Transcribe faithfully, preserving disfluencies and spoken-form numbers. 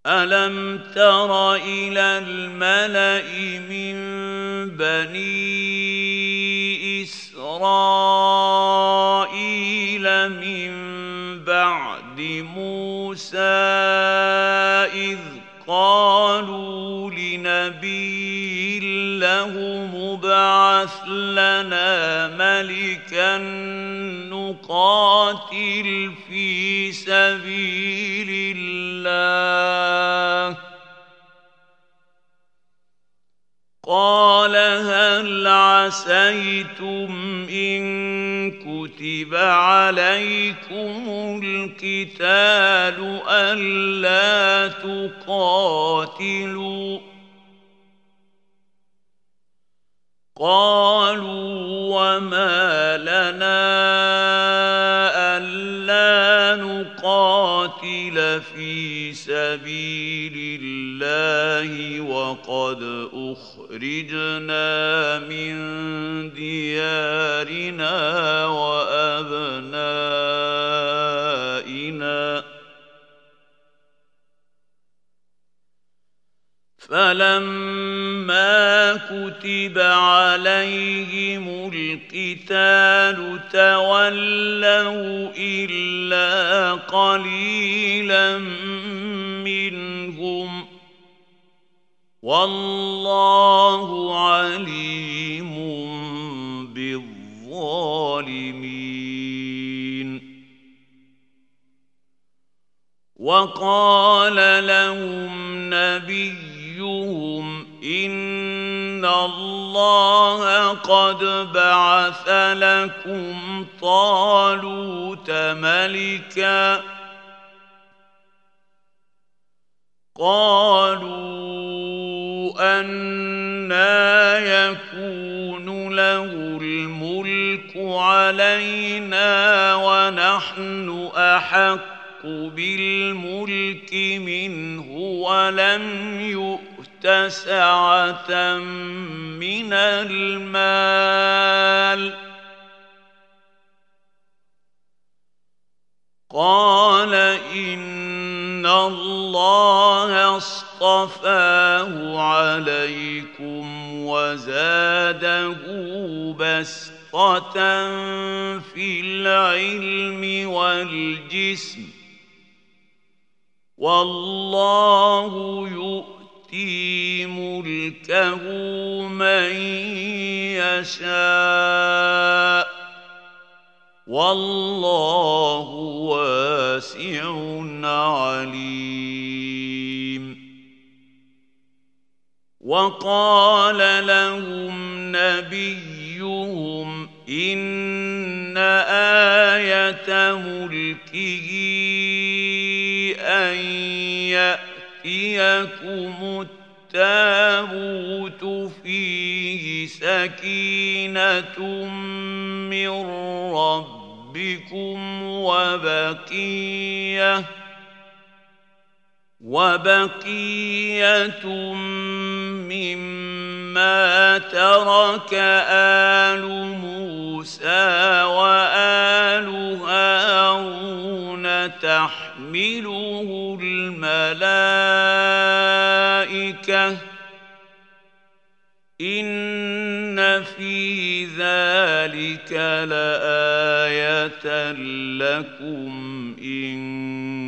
ألم تر إلى الملأ من بني إسرائيل من بعد موسى إذ قالوا لنبي له مبعث لنا ملكا نقاتل في سبيل الله قال هل عسيتم إن كتب عليكم القتال ألا تقاتلوا قالوا وما لنا ألا نقاتل في سبيل الله وقد أخرجنا من ديارنا وأبنائنا فلما كتب عليهم القتال تولوا إلا قليلا منهم والله عليم بالظالمين وقال لهم نبي إن الله قد بعث لكم طالوت ملكا قالوا أنى يكون له الملك علينا ونحن أحق بالملك منه ولم يؤت سعة من المال قال إن الله اصطفاه عليكم وزاده بسطة في العلم والجسم والله يؤتي ملكه من يشاء والله واسع عليم وقال لهم نبيهم إن آية ملكه أن يأتيكم التابوت فيه سكينة من ربكم وبقية وبقية مما ترك آل موسى وآل هارون تحمله الملائكة إن في ذلك لآية لكم إن